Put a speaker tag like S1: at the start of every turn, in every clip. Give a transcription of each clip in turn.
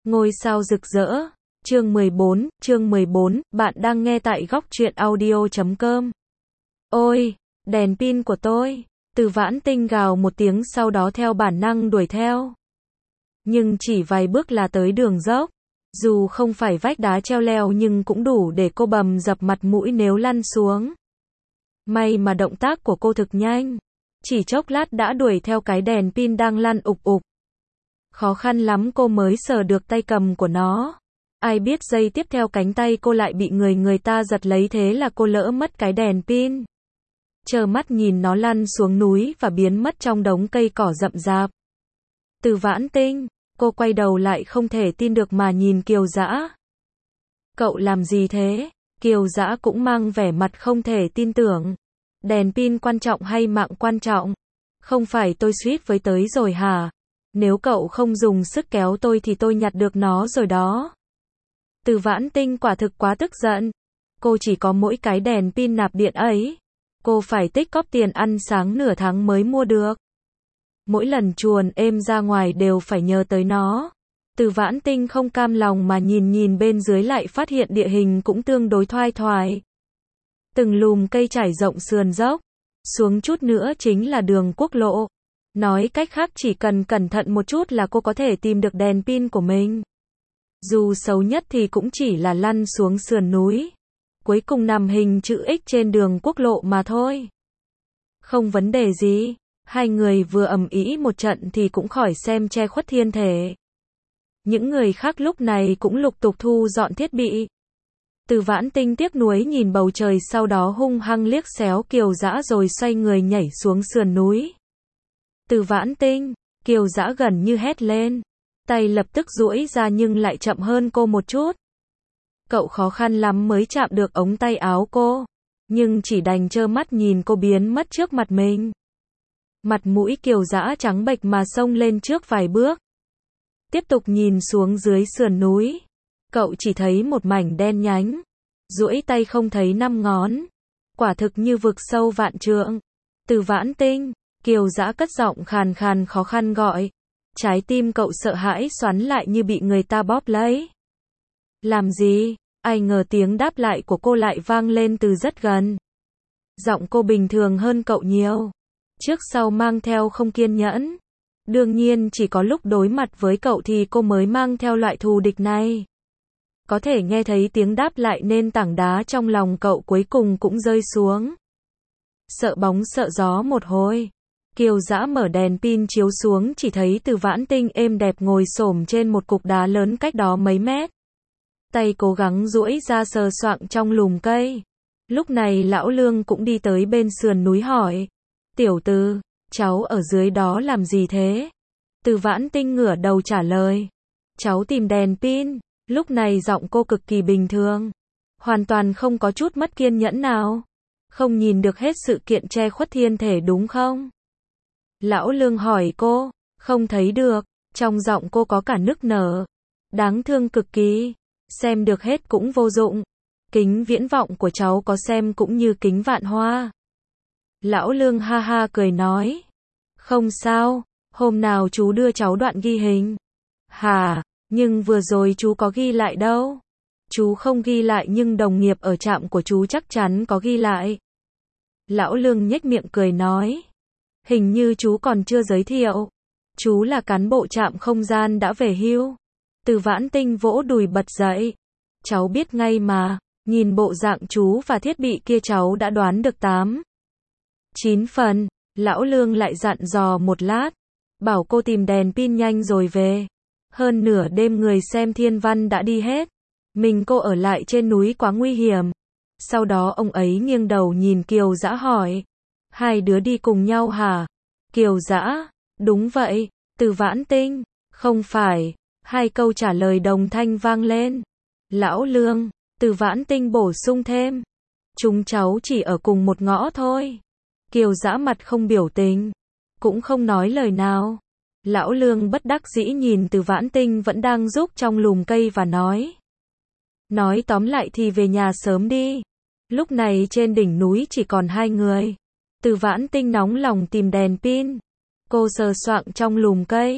S1: Ngôi sao rực rỡ. Chương 14, bạn đang nghe tại góc truyện audio.com. Ôi, đèn pin của tôi. Từ Vãn Tinh gào một tiếng, sau đó theo bản năng đuổi theo. Nhưng chỉ vài bước là tới đường dốc. Dù không phải vách đá treo leo nhưng cũng đủ để cô bầm dập mặt mũi nếu lăn xuống. May mà động tác của cô thực nhanh. Chỉ chốc lát đã đuổi theo cái đèn pin đang lăn ục ục. Khó khăn lắm cô mới sờ được tay cầm của nó. Ai biết giây tiếp theo cánh tay cô lại bị người ta giật lấy, thế là cô lỡ mất cái đèn pin. Trơ mắt nhìn nó lăn xuống núi và biến mất trong đống cây cỏ rậm rạp. Từ Vãn Tinh, cô quay đầu lại không thể tin được mà nhìn Kiều Dã. Cậu làm gì thế? Kiều Dã cũng mang vẻ mặt không thể tin tưởng. Đèn pin quan trọng hay mạng quan trọng? Không phải tôi suýt với tới rồi hả? Nếu cậu không dùng sức kéo tôi thì tôi nhặt được nó rồi đó. Từ Vãn Tinh quả thực quá tức giận. Cô chỉ có mỗi cái đèn pin nạp điện ấy. Cô phải tích cóp tiền ăn sáng nửa tháng mới mua được. Mỗi lần chuồn êm ra ngoài đều phải nhờ tới nó. Từ Vãn Tinh không cam lòng mà nhìn bên dưới, lại phát hiện địa hình cũng tương đối thoai thoải. Từng lùm cây trải rộng sườn dốc. Xuống chút nữa chính là đường quốc lộ. Nói cách khác, chỉ cần cẩn thận một chút là cô có thể tìm được đèn pin của mình. Dù xấu nhất thì cũng chỉ là lăn xuống sườn núi. Cuối cùng nằm hình chữ X trên đường quốc lộ mà thôi. Không vấn đề gì. Hai người vừa ầm ĩ một trận thì cũng khỏi xem che khuất thiên thể. Những người khác lúc này cũng lục tục thu dọn thiết bị. Từ Vãn Tinh tiếc nuối nhìn bầu trời, sau đó hung hăng liếc xéo Kiều Dã rồi xoay người nhảy xuống sườn núi. Từ Vãn Tinh, Kiều Dã gần như hét lên. Tay lập tức duỗi ra nhưng lại chậm hơn cô một chút. Cậu khó khăn lắm mới chạm được ống tay áo cô, nhưng chỉ đành trơ mắt nhìn cô biến mất trước mặt mình. Mặt mũi Kiều Dã trắng bệch mà xông lên trước vài bước. Tiếp tục nhìn xuống dưới sườn núi. Cậu chỉ thấy một mảnh đen nhánh. Duỗi tay không thấy năm ngón. Quả thực như vực sâu vạn trượng. Từ Vãn Tinh, Kiều Dã cất giọng khàn khàn khó khăn gọi. Trái tim cậu sợ hãi xoắn lại như bị người ta bóp lấy. Làm gì? Ai ngờ tiếng đáp lại của cô lại vang lên từ rất gần. Giọng cô bình thường hơn cậu nhiều. Trước sau mang theo không kiên nhẫn. Đương nhiên chỉ có lúc đối mặt với cậu thì cô mới mang theo loại thù địch này. Có thể nghe thấy tiếng đáp lại nên tảng đá trong lòng cậu cuối cùng cũng rơi xuống. Sợ bóng sợ gió một hồi. Kiều Dã mở đèn pin chiếu xuống, chỉ thấy Từ Vãn Tinh êm đẹp ngồi xổm trên một cục đá lớn cách đó mấy mét. Tay cố gắng duỗi ra sờ soạng trong lùm cây. Lúc này Lão Lương cũng đi tới bên sườn núi hỏi. Tiểu Từ, cháu ở dưới đó làm gì thế? Từ Vãn Tinh ngửa đầu trả lời. Cháu tìm đèn pin. Lúc này giọng cô cực kỳ bình thường. Hoàn toàn không có chút mất kiên nhẫn nào. Không nhìn được hết sự kiện che khuất thiên thể đúng không? Lão Lương hỏi cô. Không thấy được. Trong giọng cô có cả nức nở. Đáng thương cực kỳ. Xem được hết cũng vô dụng. Kính viễn vọng của cháu có xem cũng như kính vạn hoa. Lão Lương ha ha cười nói. Không sao. Hôm nào chú đưa cháu đoạn ghi hình. Hả? Nhưng vừa rồi chú có ghi lại đâu. Chú không ghi lại nhưng đồng nghiệp ở trạm của chú chắc chắn có ghi lại. Lão Lương nhếch miệng cười nói. Hình như chú còn chưa giới thiệu. Chú là cán bộ trạm không gian đã về hưu. Từ Vãn Tinh vỗ đùi bật dậy. Cháu biết ngay mà. Nhìn bộ dạng chú và thiết bị kia cháu đã đoán được 8-9 phần. Lão Lương lại dặn dò một lát. Bảo cô tìm đèn pin nhanh rồi về. Hơn nửa đêm người xem thiên văn đã đi hết. Mình cô ở lại trên núi quá nguy hiểm. Sau đó ông ấy nghiêng đầu nhìn Kiều Dã hỏi. Hai đứa đi cùng nhau hả? Kiều Dã. Đúng vậy. Từ Vãn Tinh. Không phải. Hai câu trả lời đồng thanh vang lên. Lão Lương. Từ Vãn Tinh bổ sung thêm. Chúng cháu chỉ ở cùng một ngõ thôi. Kiều Dã mặt không biểu tình. Cũng không nói lời nào. Lão Lương bất đắc dĩ nhìn Từ Vãn Tinh vẫn đang rúc trong lùm cây và nói. Nói tóm lại thì về nhà sớm đi. Lúc này trên đỉnh núi chỉ còn hai người. Từ Vãn Tinh nóng lòng tìm đèn pin. Cô sờ soạng trong lùm cây.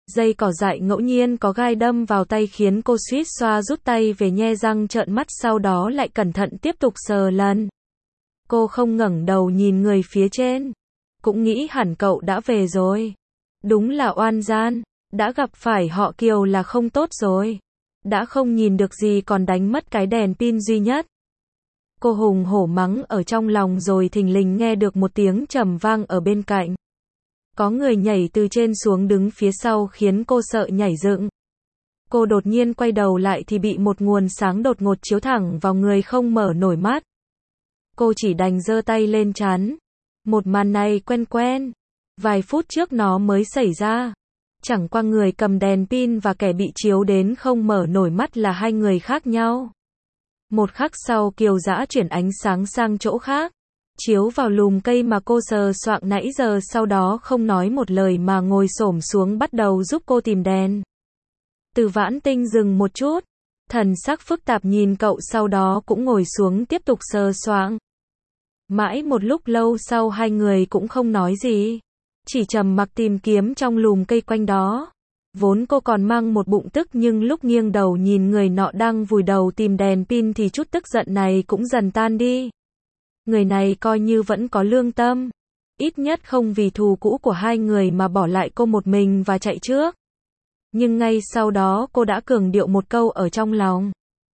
S1: Dây cỏ dại ngẫu nhiên có gai đâm vào tay khiến cô suýt xoa rút tay về nhe răng trợn mắt sau đó lại cẩn thận tiếp tục sờ lần. Cô không ngẩng đầu nhìn người phía trên. Cũng nghĩ hẳn cậu đã về rồi. Đúng là oan gian. Đã gặp phải họ Kiều là không tốt rồi. Đã không nhìn được gì còn đánh mất cái đèn pin duy nhất. Cô hùng hổ mắng ở trong lòng rồi thình lình nghe được một tiếng trầm vang ở bên cạnh. Có người nhảy từ trên xuống đứng phía sau khiến cô sợ nhảy dựng. Cô đột nhiên quay đầu lại thì bị một nguồn sáng đột ngột chiếu thẳng vào người không mở nổi mắt. Cô chỉ đành giơ tay lên trán. Một màn này quen quen. Vài phút trước nó mới xảy ra. Chẳng qua người cầm đèn pin và kẻ bị chiếu đến không mở nổi mắt là hai người khác nhau. Một khắc sau Kiều Dã chuyển ánh sáng sang chỗ khác. Chiếu vào lùm cây mà cô sờ soạng nãy giờ, sau đó không nói một lời mà ngồi xổm xuống bắt đầu giúp cô tìm đèn. Từ Vãn Tinh dừng một chút. Thần sắc phức tạp nhìn cậu sau đó cũng ngồi xuống tiếp tục sờ soạng. Mãi một lúc lâu sau hai người cũng không nói gì. Chỉ trầm mặc tìm kiếm trong lùm cây quanh đó. Vốn cô còn mang một bụng tức nhưng lúc nghiêng đầu nhìn người nọ đang vùi đầu tìm đèn pin thì chút tức giận này cũng dần tan đi. Người này coi như vẫn có lương tâm. Ít nhất không vì thù cũ của hai người mà bỏ lại cô một mình và chạy trước. Nhưng ngay sau đó cô đã cường điệu một câu ở trong lòng.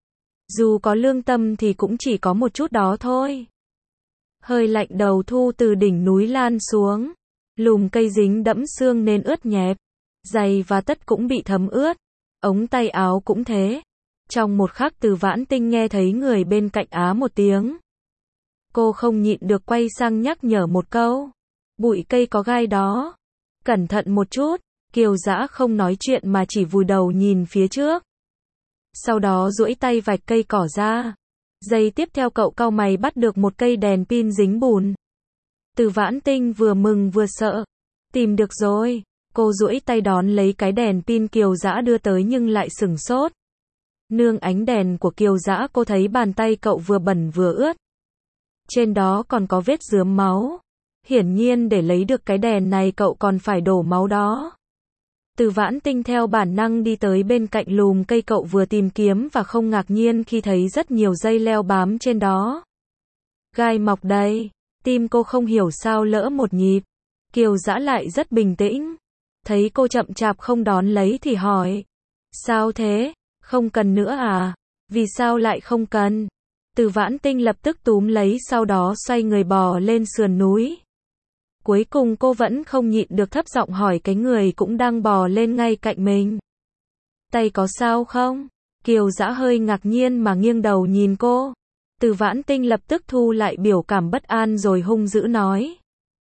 S1: Dù có lương tâm thì cũng chỉ có một chút đó thôi. Hơi lạnh đầu thu từ đỉnh núi lan xuống. Lùm cây dính đẫm sương nên ướt nhẹp. Giày và tất cũng bị thấm ướt. Ống tay áo cũng thế. Trong một khắc Từ Vãn Tinh nghe thấy người bên cạnh á một tiếng. Cô không nhịn được quay sang nhắc nhở một câu. Bụi cây có gai đó. Cẩn thận một chút. Kiều Dã không nói chuyện mà chỉ vùi đầu nhìn phía trước. Sau đó duỗi tay vạch cây cỏ ra. Giây tiếp theo cậu cau mày bắt được một cây đèn pin dính bùn. Từ Vãn Tinh vừa mừng vừa sợ. Tìm được rồi. Cô duỗi tay đón lấy cái đèn pin Kiều Dã đưa tới nhưng lại sửng sốt. Nương ánh đèn của Kiều Dã cô thấy bàn tay cậu vừa bẩn vừa ướt. Trên đó còn có vết rướm máu. Hiển nhiên để lấy được cái đèn này cậu còn phải đổ máu đó. Từ Vãn Tinh theo bản năng đi tới bên cạnh lùm cây cậu vừa tìm kiếm và không ngạc nhiên khi thấy rất nhiều dây leo bám trên đó. Gai mọc đầy. Tim cô không hiểu sao lỡ một nhịp. Kiều Dã lại rất bình tĩnh. Thấy cô chậm chạp không đón lấy thì hỏi. Sao thế? Không cần nữa à? Vì sao lại không cần? Từ Vãn Tinh lập tức túm lấy sau đó xoay người bò lên sườn núi. Cuối cùng cô vẫn không nhịn được thấp giọng hỏi cái người cũng đang bò lên ngay cạnh mình. Tay có sao không? Kiều Dã hơi ngạc nhiên mà nghiêng đầu nhìn cô. Từ Vãn Tinh lập tức thu lại biểu cảm bất an rồi hung dữ nói.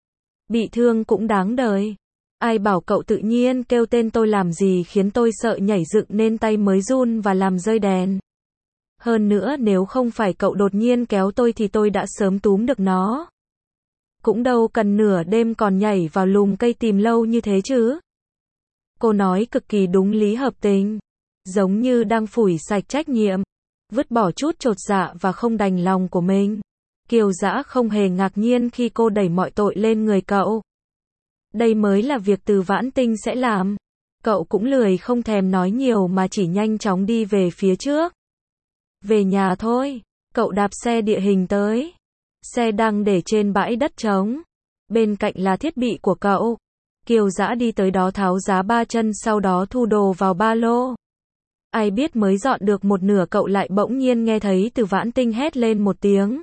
S1: Bị thương cũng đáng đời. Ai bảo cậu tự nhiên kêu tên tôi làm gì khiến tôi sợ nhảy dựng nên tay mới run và làm rơi đèn. Hơn nữa nếu không phải cậu đột nhiên kéo tôi thì tôi đã sớm túm được nó. Cũng đâu cần nửa đêm còn nhảy vào lùm cây tìm lâu như thế chứ. Cô nói cực kỳ đúng lý hợp tình. Giống như đang phủi sạch trách nhiệm. Vứt bỏ chút chột dạ và không đành lòng của mình. Kiều Dã không hề ngạc nhiên khi cô đẩy mọi tội lên người cậu. Đây mới là việc Từ Vãn Tinh sẽ làm. Cậu cũng lười không thèm nói nhiều mà chỉ nhanh chóng đi về phía trước. Về nhà thôi. Cậu đạp xe địa hình tới. Xe đang để trên bãi đất trống. Bên cạnh là thiết bị của cậu. Kiều Dã đi tới đó tháo giá ba chân sau đó thu đồ vào ba lô. Ai biết mới dọn được một nửa cậu lại bỗng nhiên nghe thấy Từ Vãn Tinh hét lên một tiếng.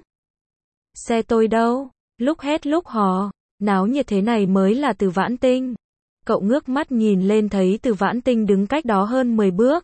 S1: Xe tôi đâu? Lúc hét lúc hò. Náo nhiệt thế này mới là Từ Vãn Tinh. Cậu ngước mắt nhìn lên thấy Từ Vãn Tinh đứng cách đó hơn 10 bước.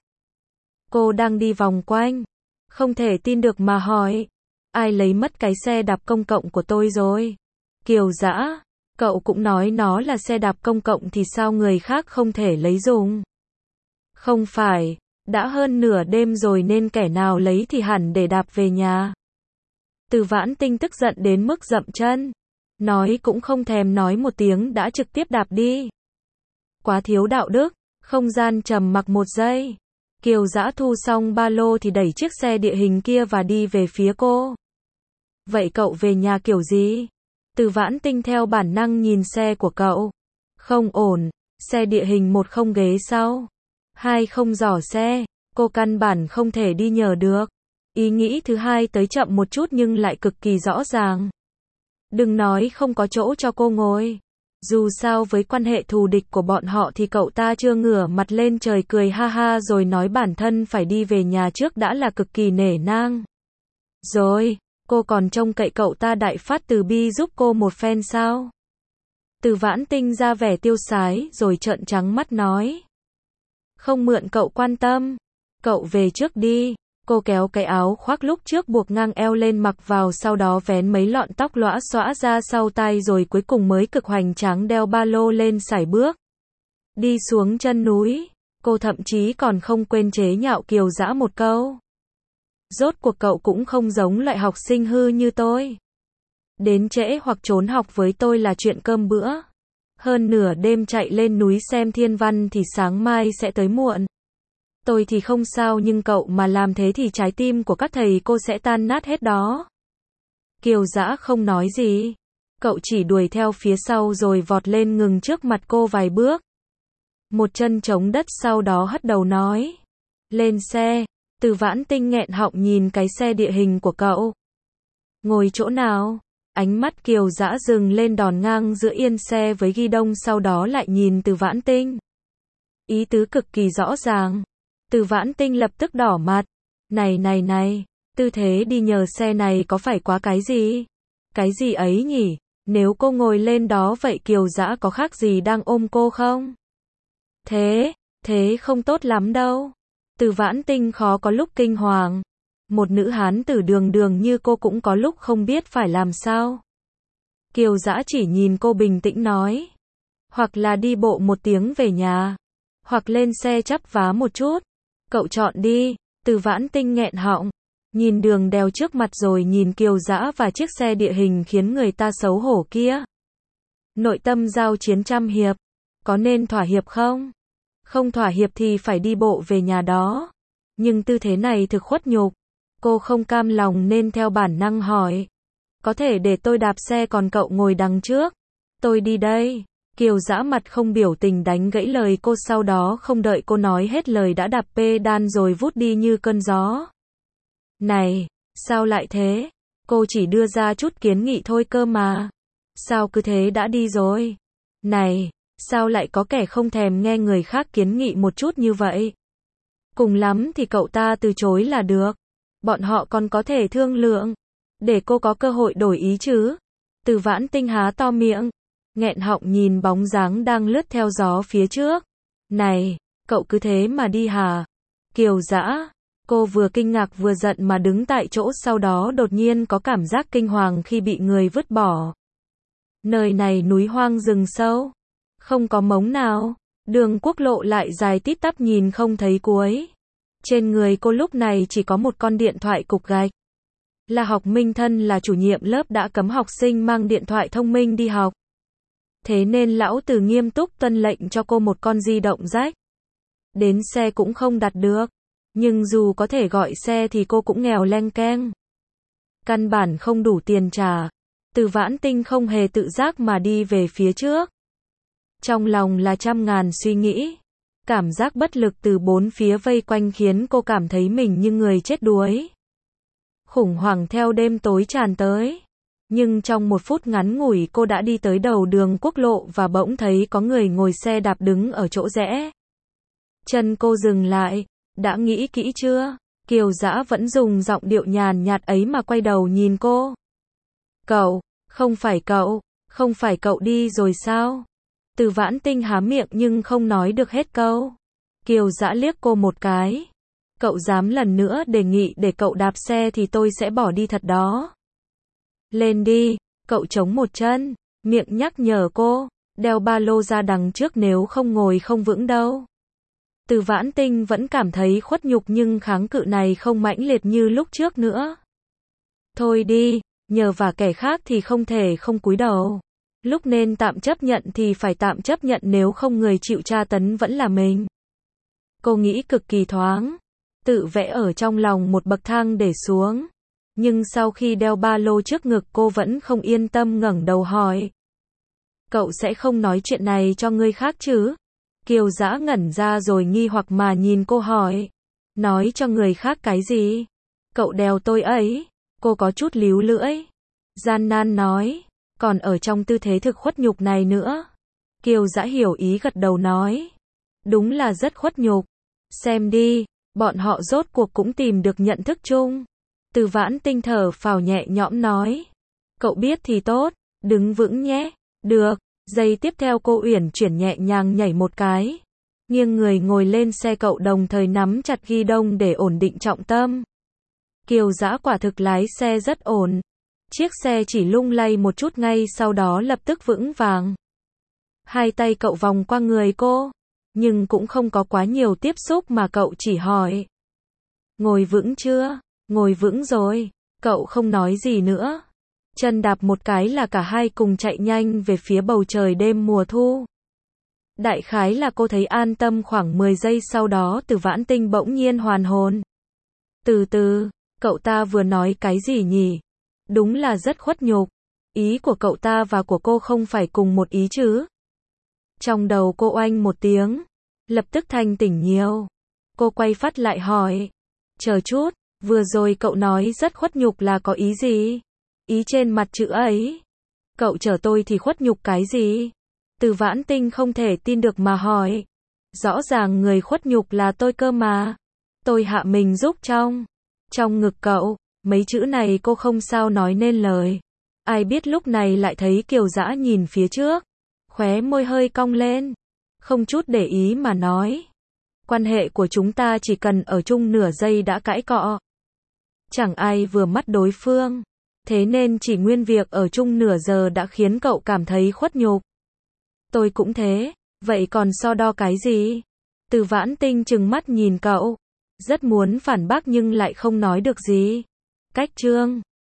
S1: Cô đang đi vòng quanh. Không thể tin được mà hỏi. Ai lấy mất cái xe đạp công cộng của tôi rồi? Kiều Dã, cậu cũng nói nó là xe đạp công cộng thì sao người khác không thể lấy dùng? Không phải, đã hơn nửa đêm rồi nên kẻ nào lấy thì hẳn để đạp về nhà. Từ Vãn Tinh tức giận đến mức dậm chân. Nói cũng không thèm nói một tiếng đã trực tiếp đạp đi. Quá thiếu đạo đức. Không gian trầm mặc một giây. Kiều Dã thu xong ba lô thì đẩy chiếc xe địa hình kia và đi về phía cô. Vậy cậu về nhà kiểu gì? Từ Vãn Tinh theo bản năng nhìn xe của cậu. Không ổn. Xe địa hình 1 không ghế sau, 2 không giỏ xe, cô căn bản không thể đi nhờ được. Ý nghĩ thứ hai tới chậm một chút nhưng lại cực kỳ rõ ràng. Đừng nói không có chỗ cho cô ngồi. Dù sao với quan hệ thù địch của bọn họ thì cậu ta chưa ngửa mặt lên trời cười ha ha rồi nói bản thân phải đi về nhà trước đã là cực kỳ nể nang. Rồi, cô còn trông cậy cậu ta đại phát từ bi giúp cô một phen sao? Từ Vãn Tinh ra vẻ tiêu sái rồi trợn trắng mắt nói. Không mượn cậu quan tâm. Cậu về trước đi. Cô kéo cái áo khoác lúc trước buộc ngang eo lên mặc vào sau đó vén mấy lọn tóc lõa xõa ra sau tai rồi cuối cùng mới cực hoành tráng đeo ba lô lên sải bước. Đi xuống chân núi, cô thậm chí còn không quên chế nhạo Kiều Dã một câu. Rốt cuộc cậu cũng không giống loại học sinh hư như tôi. Đến trễ hoặc trốn học với tôi là chuyện cơm bữa. Hơn nửa đêm chạy lên núi xem thiên văn thì sáng mai sẽ tới muộn. Tôi thì không sao nhưng cậu mà làm thế thì trái tim của các thầy cô sẽ tan nát hết đó. Kiều Dã không nói gì. Cậu chỉ đuổi theo phía sau rồi vọt lên ngừng trước mặt cô vài bước. Một chân chống đất sau đó hất đầu nói. Lên xe. Từ Vãn Tinh nghẹn họng nhìn cái xe địa hình của cậu. Ngồi chỗ nào? Ánh mắt Kiều Dã dừng lên đòn ngang giữa yên xe với ghi đông sau đó lại nhìn Từ Vãn Tinh. Ý tứ cực kỳ rõ ràng. Từ Vãn Tinh lập tức đỏ mặt. Này, tư thế đi nhờ xe này có phải quá cái gì? Cái gì ấy nhỉ? Nếu cô ngồi lên đó vậy Kiều Dã có khác gì đang ôm cô không? Thế không tốt lắm đâu. Từ Vãn Tinh khó có lúc kinh hoàng. Một nữ hán tử đường đường như cô cũng có lúc không biết phải làm sao. Kiều Dã chỉ nhìn cô bình tĩnh nói. Hoặc là đi bộ 1 tiếng về nhà. Hoặc lên xe chắp vá một chút. Cậu chọn đi. Từ Vãn Tinh nghẹn họng. Nhìn đường đèo trước mặt rồi nhìn Kiều Dã và chiếc xe địa hình khiến người ta xấu hổ kia. Nội tâm giao chiến trăm hiệp. Có nên thỏa hiệp không? Không thỏa hiệp thì phải đi bộ về nhà đó. Nhưng tư thế này thực khuất nhục. Cô không cam lòng nên theo bản năng hỏi. Có thể để tôi đạp xe còn cậu ngồi đằng trước. Tôi đi đây. Kiều Dã mặt không biểu tình đánh gãy lời cô sau đó không đợi cô nói hết lời đã đạp pedal rồi vút đi như cơn gió. Này, sao lại thế? Cô chỉ đưa ra chút kiến nghị thôi cơ mà. Sao cứ thế đã đi rồi? Này, sao lại có kẻ không thèm nghe người khác kiến nghị một chút như vậy? Cùng lắm thì cậu ta từ chối là được. Bọn họ còn có thể thương lượng. Để cô có cơ hội đổi ý chứ. Từ Vãn Tinh há to miệng. Nghẹn họng nhìn bóng dáng đang lướt theo gió phía trước. Này, cậu cứ thế mà đi hả? Kiều Dã. Cô vừa kinh ngạc vừa giận mà đứng tại chỗ sau đó đột nhiên có cảm giác kinh hoàng khi bị người vứt bỏ. Nơi này núi hoang rừng sâu. Không có mống nào. Đường quốc lộ lại dài tít tắp nhìn không thấy cuối. Trên người cô lúc này chỉ có một con điện thoại cục gạch. Là học Minh thân là chủ nhiệm lớp đã cấm học sinh mang điện thoại thông minh đi học. Thế nên lão Từ nghiêm túc tuân lệnh cho cô một con di động rách. Đến xe cũng không đặt được. Nhưng dù có thể gọi xe thì cô cũng nghèo leng keng. Căn bản không đủ tiền trả. Từ Vãn Tinh không hề tự giác mà đi về phía trước. Trong lòng là trăm ngàn suy nghĩ. Cảm giác bất lực từ 4 phía vây quanh khiến cô cảm thấy mình như người chết đuối. Khủng hoảng theo đêm tối tràn tới. Nhưng trong 1 phút ngắn ngủi cô đã đi tới đầu đường quốc lộ và bỗng thấy có người ngồi xe đạp đứng ở chỗ rẽ. Chân cô dừng lại. Đã nghĩ kỹ chưa? Kiều Dã vẫn dùng giọng điệu nhàn nhạt ấy mà quay đầu nhìn cô. Cậu, không phải cậu đi rồi sao? Từ Vãn Tinh há miệng nhưng không nói được hết câu. Kiều Dã liếc cô một cái. Cậu dám lần nữa đề nghị để cậu đạp xe thì tôi sẽ bỏ đi thật đó. Lên đi, cậu chống một chân, miệng nhắc nhở cô, đeo ba lô ra đằng trước nếu không ngồi không vững đâu. Từ Vãn Tinh vẫn cảm thấy khuất nhục nhưng kháng cự này không mãnh liệt như lúc trước nữa. Thôi đi, nhờ vả kẻ khác thì không thể không cúi đầu. Lúc nên tạm chấp nhận thì phải tạm chấp nhận nếu không người chịu tra tấn vẫn là mình. Cô nghĩ cực kỳ thoáng. Tự vẽ ở trong lòng một bậc thang để xuống. Nhưng sau khi đeo ba lô trước ngực cô vẫn không yên tâm ngẩng đầu hỏi. Cậu sẽ không nói chuyện này cho người khác chứ? Kiều Dã ngẩn ra rồi nghi hoặc mà nhìn cô hỏi. Nói cho người khác cái gì? Cậu đèo tôi ấy. Cô có chút líu lưỡi. Gian nan nói. Còn ở trong tư thế thực khuất nhục này nữa. Kiều Dã hiểu ý gật đầu nói. Đúng là rất khuất nhục. Xem đi, bọn họ rốt cuộc cũng tìm được nhận thức chung. Từ Vãn Tinh thở phào nhẹ nhõm nói. Cậu biết thì tốt, đứng vững nhé. Được. Giây tiếp theo cô Uyển chuyển nhẹ nhàng nhảy một cái. Nghiêng người ngồi lên xe cậu đồng thời nắm chặt ghi đông để ổn định trọng tâm. Kiều Dã quả thực lái xe rất ổn. Chiếc xe chỉ lung lay một chút ngay sau đó lập tức vững vàng. Hai tay cậu vòng qua người cô. Nhưng cũng không có quá nhiều tiếp xúc mà cậu chỉ hỏi. Ngồi vững chưa? Ngồi vững rồi. Cậu không nói gì nữa. Chân đạp một cái là cả hai cùng chạy nhanh về phía bầu trời đêm mùa thu. Đại khái là cô thấy an tâm khoảng 10 giây sau đó Từ Vãn Tinh bỗng nhiên hoàn hồn. Từ từ, cậu ta vừa nói cái gì nhỉ? Đúng là rất khuất nhục. Ý của cậu ta và của cô không phải cùng một ý chứ? Trong đầu cô oanh một tiếng. Lập tức thanh tỉnh nhiều. Cô quay phát lại hỏi. Chờ chút, vừa rồi cậu nói rất khuất nhục là có ý gì? Ý trên mặt chữ ấy. Cậu chở tôi thì khuất nhục cái gì? Từ Vãn Tinh không thể tin được mà hỏi. Rõ ràng người khuất nhục là tôi cơ mà. Tôi hạ mình giúp trong ngực cậu. Mấy chữ này cô không sao nói nên lời. Ai biết lúc này lại thấy Kiều Dã nhìn phía trước. Khóe môi hơi cong lên. Không chút để ý mà nói. Quan hệ của chúng ta chỉ cần ở chung nửa giây đã cãi cọ. Chẳng ai vừa mắt đối phương. Thế nên chỉ nguyên việc ở chung nửa giờ đã khiến cậu cảm thấy khuất nhục. Tôi cũng thế. Vậy còn so đo cái gì? Từ Vãn Tinh trừng mắt nhìn cậu. Rất muốn phản bác nhưng lại không nói được gì. Cách chương